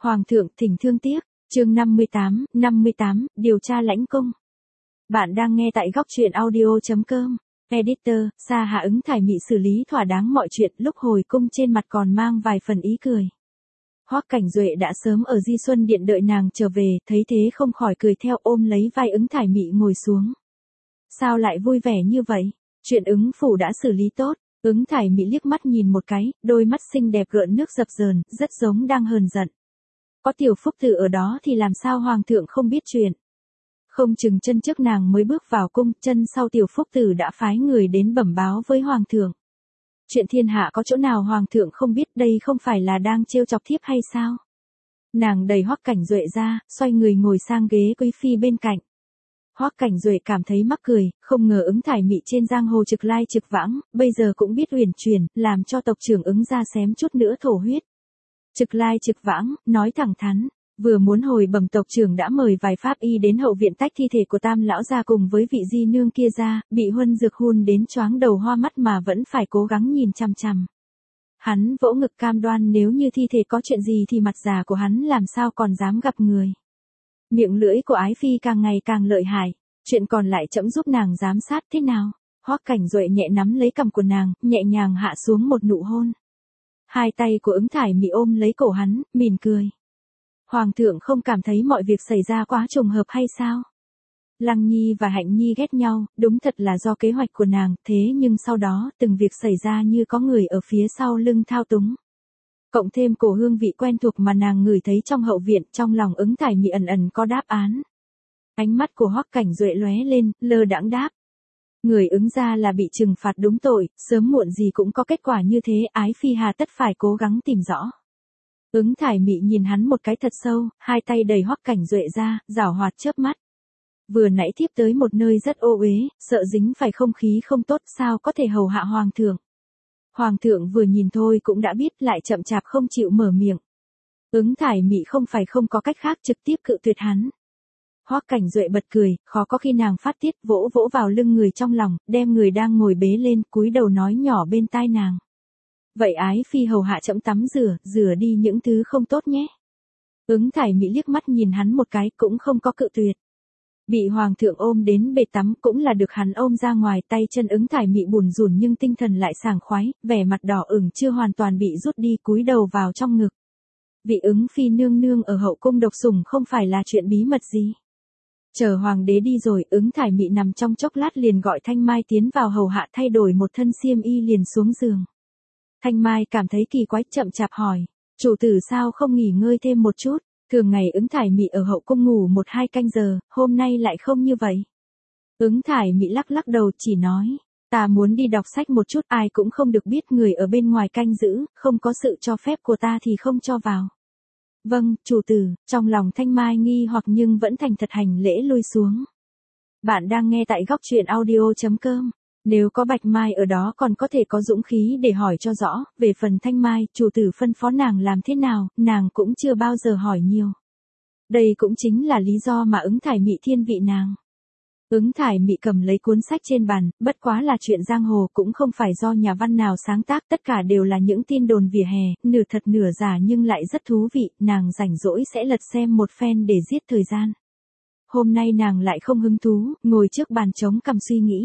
Hoàng thượng thỉnh thương tiếc, chương 58, điều tra lãnh cung. Bạn đang nghe tại góc truyện audio.com. Editor, Sa Hạ Ứng Thải Mị xử lý thỏa đáng mọi chuyện, lúc hồi cung trên mặt còn mang vài phần ý cười. Hoắc Cảnh Duệ đã sớm ở Di Xuân Điện đợi nàng trở về, thấy thế không khỏi cười theo, ôm lấy vai Ứng Thải Mị ngồi xuống. Sao lại vui vẻ như vậy? Chuyện Ứng phủ đã xử lý tốt. Ứng Thải Mị liếc mắt nhìn một cái, đôi mắt xinh đẹp gợn nước dập dờn, rất giống đang hờn giận. Có Tiểu Phúc Tử ở đó thì làm sao Hoàng thượng không biết chuyện. Không chừng chân trước nàng mới bước vào cung, chân sau Tiểu Phúc Tử đã phái người đến bẩm báo với Hoàng thượng. Chuyện thiên hạ có chỗ nào Hoàng thượng không biết, đây không phải là đang trêu chọc thiếp hay sao? Nàng đẩy Hoắc Cảnh Duệ ra, xoay người ngồi sang ghế quý phi bên cạnh. Hoắc Cảnh Duệ cảm thấy mắc cười, không ngờ Ứng Thải Mị trên giang hồ trực lai trực vãng, bây giờ cũng biết uyển chuyển, làm cho tộc trưởng Ứng ra xém chút nữa thổ huyết. Trực lai trực vãng, nói thẳng thắn, vừa muốn hồi bẩm tộc trưởng đã mời vài pháp y đến hậu viện tách thi thể của Tam lão ra cùng với vị di nương kia ra, bị huân dược hun đến choáng đầu hoa mắt mà vẫn phải cố gắng nhìn chằm chằm. Hắn vỗ ngực cam đoan nếu như thi thể có chuyện gì thì mặt già của hắn làm sao còn dám gặp người. Miệng lưỡi của ái phi càng ngày càng lợi hại, chuyện còn lại trẫm giúp nàng giám sát thế nào. Hoắc Cảnh Duệ nhẹ nắm lấy cằm của nàng, nhẹ nhàng hạ xuống một nụ hôn. Hai tay của Ứng Thải Mị ôm lấy cổ hắn, mỉm cười. Hoàng thượng không cảm thấy mọi việc xảy ra quá trùng hợp hay sao? Lăng Nhi và Hạnh Nhi ghét nhau, đúng thật là do kế hoạch của nàng, thế nhưng sau đó từng việc xảy ra như có người ở phía sau lưng thao túng. Cộng thêm cổ hương vị quen thuộc mà nàng ngửi thấy trong hậu viện, trong lòng Ứng Thải Mị ẩn ẩn có đáp án. Ánh mắt của Hoắc Cảnh Duệ lóe lên, lơ đãng đáp. Người Ứng gia là bị trừng phạt đúng tội, sớm muộn gì cũng có kết quả như thế, ái phi hà tất phải cố gắng tìm rõ. Ứng Thải Mị nhìn hắn một cái thật sâu, hai tay đẩy Hoắc Cảnh Duệ ra, giảo hoạt chớp mắt. Vừa nãy thiếp tới một nơi rất ô uế, sợ dính phải không khí không tốt, sao có thể hầu hạ Hoàng thượng. Hoàng thượng vừa nhìn thôi cũng đã biết, lại chậm chạp không chịu mở miệng. Ứng Thải Mị không phải không có cách khác, trực tiếp cự tuyệt hắn. Hoắc Cảnh Duệ bật cười, khó có khi nàng phát tiết, vỗ vỗ vào lưng người trong lòng, đem người đang ngồi bế lên, cúi đầu nói nhỏ bên tai nàng. Vậy ái phi hầu hạ trẫm tắm rửa đi những thứ không tốt nhé. Ứng Thải Mị liếc mắt nhìn hắn một cái, cũng không có cự tuyệt. Bị Hoàng thượng ôm đến bể tắm cũng là được hắn ôm ra ngoài, tay chân Ứng Thải Mị bủn rủn nhưng tinh thần lại sảng khoái, vẻ mặt đỏ ửng chưa hoàn toàn bị rút đi, cúi đầu vào trong ngực. Vị Ứng phi nương nương ở hậu cung độc sủng không phải là chuyện bí mật gì. Chờ hoàng đế đi rồi, Ứng Thải Mị nằm trong chốc lát liền gọi Thanh Mai tiến vào hầu hạ, thay đổi một thân xiêm y liền xuống giường. Thanh Mai cảm thấy kỳ quái, chậm chạp hỏi, chủ tử sao không nghỉ ngơi thêm một chút, thường ngày Ứng Thải Mị ở hậu cung ngủ 1-2 canh giờ, hôm nay lại không như vậy. Ứng Thải Mị lắc lắc đầu chỉ nói, ta muốn đi đọc sách một chút, ai cũng không được biết, người ở bên ngoài canh giữ, không có sự cho phép của ta thì không cho vào. Vâng, chủ tử. Trong lòng Thanh Mai nghi hoặc nhưng vẫn thành thật hành lễ lui xuống. Bạn đang nghe tại góc truyện audio.com. Nếu có Bạch Mai ở đó còn có thể có dũng khí để hỏi cho rõ, về phần Thanh Mai, chủ tử phân phó nàng làm thế nào, nàng cũng chưa bao giờ hỏi nhiều. Đây cũng chính là lý do mà Ứng Thải Mị thiên vị nàng. Ứng Thải Mị cầm lấy cuốn sách trên bàn, bất quá là chuyện giang hồ, cũng không phải do nhà văn nào sáng tác, tất cả đều là những tin đồn vỉa hè, nửa thật nửa giả nhưng lại rất thú vị, nàng rảnh rỗi sẽ lật xem một phen để giết thời gian. Hôm nay nàng lại không hứng thú, ngồi trước bàn trống cằm suy nghĩ.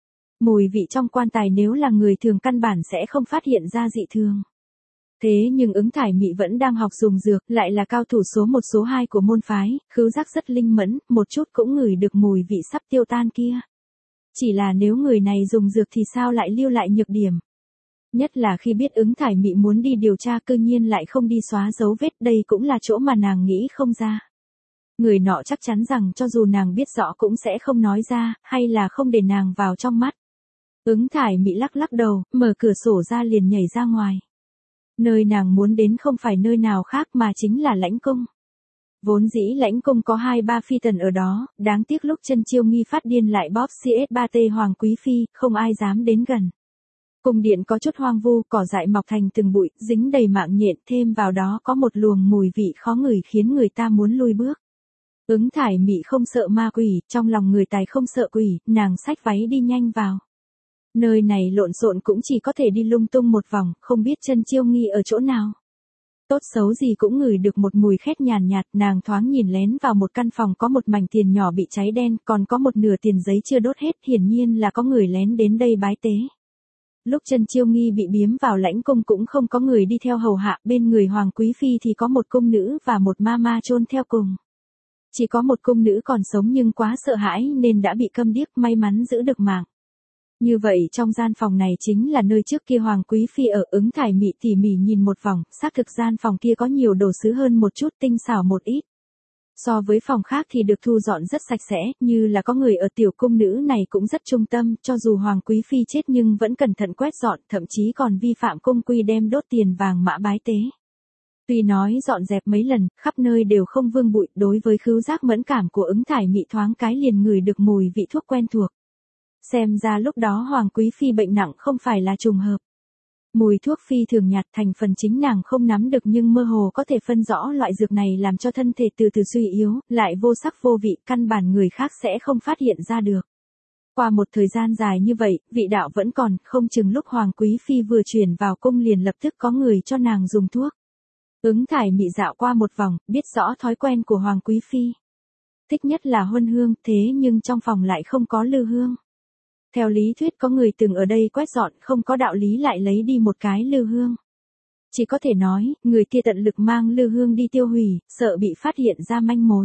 Mùi vị trong quan tài nếu là người thường căn bản sẽ không phát hiện ra dị thường. Thế nhưng Ứng Thải Mị vẫn đang học dùng dược, lại là cao thủ số 1 số 2 của môn phái, khứu giác rất linh mẫn, một chút cũng ngửi được mùi vị sắp tiêu tan kia. Chỉ là nếu người này dùng dược thì sao lại lưu lại nhược điểm. Nhất là khi biết Ứng Thải Mị muốn đi điều tra, cư nhiên lại không đi xóa dấu vết, đây cũng là chỗ mà nàng nghĩ không ra. Người nọ chắc chắn rằng cho dù nàng biết rõ cũng sẽ không nói ra, hay là không để nàng vào trong mắt. Ứng Thải Mị lắc lắc đầu, mở cửa sổ ra liền nhảy ra ngoài. Nơi nàng muốn đến không phải nơi nào khác mà chính là lãnh cung. Vốn dĩ lãnh cung có 2-3 phi tần ở đó, đáng tiếc lúc Chân Chiêu Nghi phát điên lại bóp CS3T Hoàng Quý Phi, không ai dám đến gần. Cung điện có chút hoang vu, cỏ dại mọc thành từng bụi, dính đầy mạng nhện, thêm vào đó có một luồng mùi vị khó ngửi khiến người ta muốn lui bước. Ứng Thải Mị không sợ ma quỷ, trong lòng người tài không sợ quỷ, nàng xách váy đi nhanh vào. Nơi này lộn xộn cũng chỉ có thể đi lung tung một vòng, không biết Chân Chiêu Nghi ở chỗ nào. Tốt xấu gì cũng ngửi được một mùi khét nhàn nhạt, nàng thoáng nhìn lén vào một căn phòng có một mảnh tiền nhỏ bị cháy đen, còn có một nửa tiền giấy chưa đốt hết, hiển nhiên là có người lén đến đây bái tế. Lúc Trần Chiêu Nghi bị biếm vào lãnh cung cũng không có người đi theo hầu hạ, bên người Hoàng Quý Phi thì có một cung nữ và một ma ma chôn theo cùng. Chỉ có một cung nữ còn sống nhưng quá sợ hãi nên đã bị câm điếc, may mắn giữ được mạng. Như vậy trong gian phòng này chính là nơi trước kia Hoàng Quý Phi ở. Ứng Thải Mị tỉ mỉ nhìn một vòng, xác thực gian phòng kia có nhiều đồ sứ hơn một chút, tinh xảo một ít. So với phòng khác thì được thu dọn rất sạch sẽ, như là có người ở. Tiểu cung nữ này cũng rất trung tâm, cho dù Hoàng Quý Phi chết nhưng vẫn cẩn thận quét dọn, thậm chí còn vi phạm cung quy đem đốt tiền vàng mã bái tế. Tuy nói dọn dẹp mấy lần, khắp nơi đều không vương bụi, đối với khứu giác mẫn cảm của Ứng Thải Mị thoáng cái liền ngửi được mùi vị thuốc quen thuộc. Xem ra lúc đó Hoàng Quý Phi bệnh nặng không phải là trùng hợp. Mùi thuốc phi thường nhạt, thành phần chính nàng không nắm được nhưng mơ hồ có thể phân rõ loại dược này làm cho thân thể từ từ suy yếu, lại vô sắc vô vị, căn bản người khác sẽ không phát hiện ra được. Qua một thời gian dài như vậy, vị đạo vẫn còn, không chừng lúc Hoàng Quý Phi vừa chuyển vào cung liền lập tức có người cho nàng dùng thuốc. Ứng Thải Mị dạo qua một vòng, biết rõ thói quen của Hoàng Quý Phi. Thích nhất là huân hương, thế nhưng trong phòng lại không có lư hương. Theo lý thuyết có người từng ở đây quét dọn, không có đạo lý lại lấy đi một cái lư hương. Chỉ có thể nói, người kia tận lực mang lư hương đi tiêu hủy, sợ bị phát hiện ra manh mối.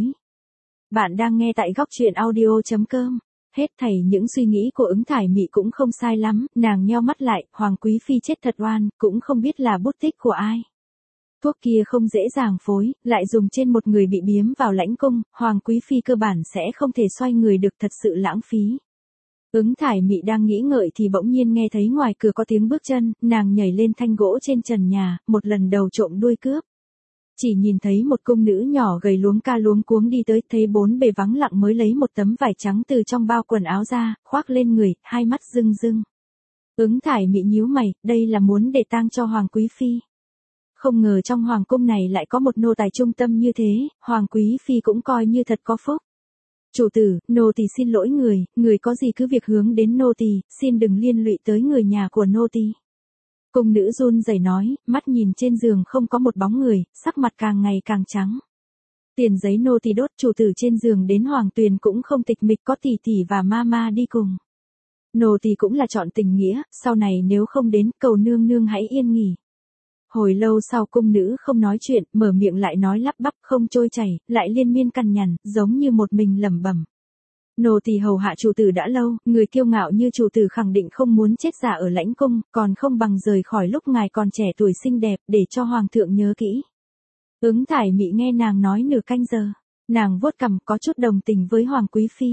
Bạn đang nghe tại góc truyện audio.com. Hết thảy những suy nghĩ của Ứng Thải Mị cũng không sai lắm, nàng nheo mắt lại, Hoàng Quý Phi chết thật oan, cũng không biết là bút tích của ai. Thuốc kia không dễ dàng phối, lại dùng trên một người bị biếm vào lãnh cung, Hoàng Quý Phi cơ bản sẽ không thể xoay người được, thật sự lãng phí. Ứng Thải Mị đang nghĩ ngợi thì bỗng nhiên nghe thấy ngoài cửa có tiếng bước chân, nàng nhảy lên thanh gỗ trên trần nhà, một lần đầu trộm đuôi cướp. Chỉ nhìn thấy một cung nữ nhỏ gầy luống ca luống cuống đi tới, thấy bốn bề vắng lặng mới lấy một tấm vải trắng từ trong bao quần áo ra, khoác lên người, hai mắt rưng rưng. Ứng Thải Mị nhíu mày, đây là muốn để tang cho Hoàng Quý Phi. Không ngờ trong hoàng cung này lại có một nô tài trung tâm như thế, Hoàng Quý Phi cũng coi như thật có phúc. Chủ tử, nô tỳ xin lỗi người có gì cứ việc hướng đến nô tỳ, xin đừng liên lụy tới người nhà của nô tỳ. Cung nữ run rẩy nói, mắt nhìn trên giường không có một bóng người, sắc mặt càng ngày càng trắng. Tiền giấy nô tỳ đốt, chủ tử trên giường đến Hoàng Tuyền cũng không tịch mịch, có tỷ tỷ và ma đi cùng. Nô tỳ cũng là chọn tình nghĩa, sau này nếu không đến, cầu nương nương hãy yên nghỉ. Hồi lâu sau cung nữ không nói chuyện, mở miệng lại nói lắp bắp không trôi chảy, lại liên miên cằn nhằn, giống như một mình lẩm bẩm. Nô tỳ hầu hạ chủ tử đã lâu, người kiêu ngạo như chủ tử khẳng định không muốn chết giả ở lãnh cung, còn không bằng rời khỏi lúc ngài còn trẻ tuổi xinh đẹp, để cho hoàng thượng nhớ kỹ. Ứng Thải Mị nghe nàng nói nửa canh giờ, nàng vuốt cằm có chút đồng tình với Hoàng Quý Phi.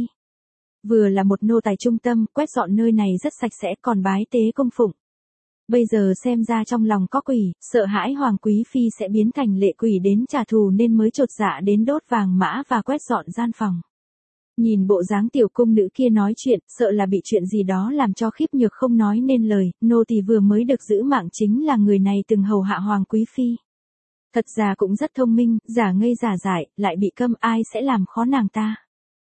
Vừa là một nô tài trung tâm, quét dọn nơi này rất sạch sẽ, còn bái tế cung phụng. Bây giờ xem ra trong lòng có quỷ, sợ hãi Hoàng Quý Phi sẽ biến thành lệ quỷ đến trả thù nên mới chột dạ đến đốt vàng mã và quét dọn gian phòng. Nhìn bộ dáng tiểu cung nữ kia nói chuyện, sợ là bị chuyện gì đó làm cho khiếp nhược không nói nên lời, nô tỳ vừa mới được giữ mạng chính là người này từng hầu hạ Hoàng Quý Phi. Thật ra cũng rất thông minh, giả ngây giả dại, lại bị câm, ai sẽ làm khó nàng ta.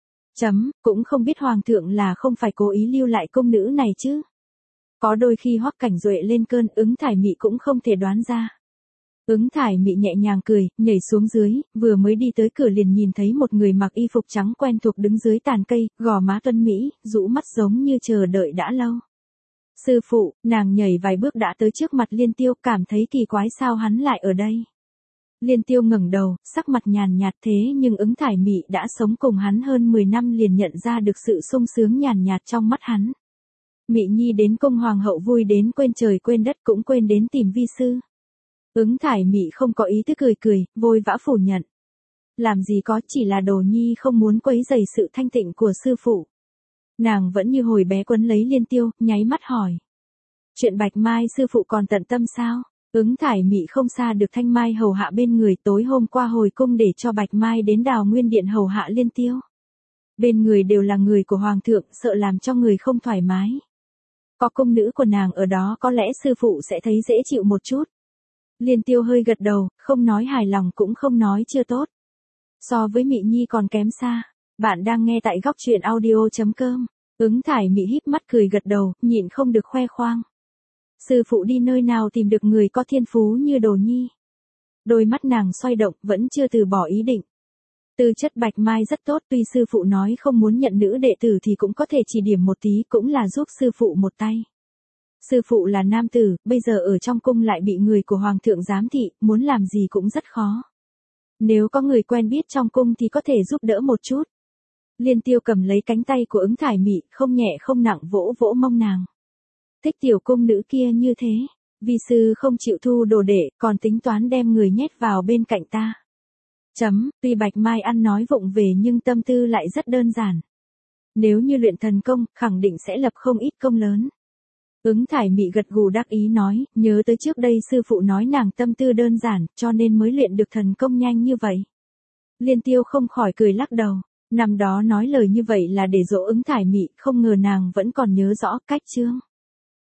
Cũng không biết Hoàng thượng là không phải cố ý lưu lại cung nữ này chứ. Có đôi khi Hoắc Cảnh Duệ lên cơn, Ứng Thải Mị cũng không thể đoán ra. Ứng Thải Mị nhẹ nhàng cười, nhảy xuống dưới, vừa mới đi tới cửa liền nhìn thấy một người mặc y phục trắng quen thuộc đứng dưới tàn cây, gò má tuấn mỹ, rũ mắt giống như chờ đợi đã lâu. Sư phụ, nàng nhảy vài bước đã tới trước mặt Liên Tiêu, cảm thấy kỳ quái sao hắn lại ở đây. Liên Tiêu ngẩng đầu, sắc mặt nhàn nhạt thế nhưng Ứng Thải Mị đã sống cùng hắn hơn 10 năm liền nhận ra được sự sung sướng nhàn nhạt trong mắt hắn. Mị Nhi đến cung hoàng hậu vui đến quên trời quên đất cũng quên đến tìm vi sư. Ứng Thải Mị không có ý thức cười, vội vã phủ nhận. Làm gì có, chỉ là Đồ Nhi không muốn quấy rầy sự thanh tịnh của sư phụ. Nàng vẫn như hồi bé quấn lấy Liên Tiêu, nháy mắt hỏi. Chuyện Bạch Mai sư phụ còn tận tâm sao? Ứng Thải Mị không xa được Thanh Mai hầu hạ bên người, tối hôm qua hồi cung để cho Bạch Mai đến Đào Nguyên Điện hầu hạ Liên Tiêu. Bên người đều là người của Hoàng thượng, sợ làm cho người không thoải mái. Có cung nữ của nàng ở đó có lẽ sư phụ sẽ thấy dễ chịu một chút. Liên Tiêu hơi gật đầu, không nói hài lòng cũng không nói chưa tốt. So với Mị Nhi còn kém xa. Bạn đang nghe tại góc truyện audio.com. Ứng Thải Mị híp mắt cười gật đầu, nhịn không được khoe khoang. Sư phụ đi nơi nào tìm được người có thiên phú như Đồ Nhi. Đôi mắt nàng xoay động, vẫn chưa từ bỏ ý định. Tư chất Bạch Mai rất tốt, tuy sư phụ nói không muốn nhận nữ đệ tử thì cũng có thể chỉ điểm một tí, cũng là giúp sư phụ một tay. Sư phụ là nam tử, bây giờ ở trong cung lại bị người của hoàng thượng giám thị, muốn làm gì cũng rất khó. Nếu có người quen biết trong cung thì có thể giúp đỡ một chút. Liên Tiêu cầm lấy cánh tay của Ứng Thải Mị, không nhẹ không nặng vỗ vỗ mông nàng. Thích tiểu cung nữ kia như thế, vi sư không chịu thu đồ đệ, còn tính toán đem người nhét vào bên cạnh ta. Tuy Bạch Mai ăn nói vụng về nhưng tâm tư lại rất đơn giản. Nếu như luyện thần công, khẳng định sẽ lập không ít công lớn. Ứng Thải Mị gật gù đắc ý nói, nhớ tới trước đây sư phụ nói nàng tâm tư đơn giản, cho nên mới luyện được thần công nhanh như vậy. Liên Tiêu không khỏi cười lắc đầu, năm đó nói lời như vậy là để dỗ Ứng Thải Mị, không ngờ nàng vẫn còn nhớ rõ cách chương.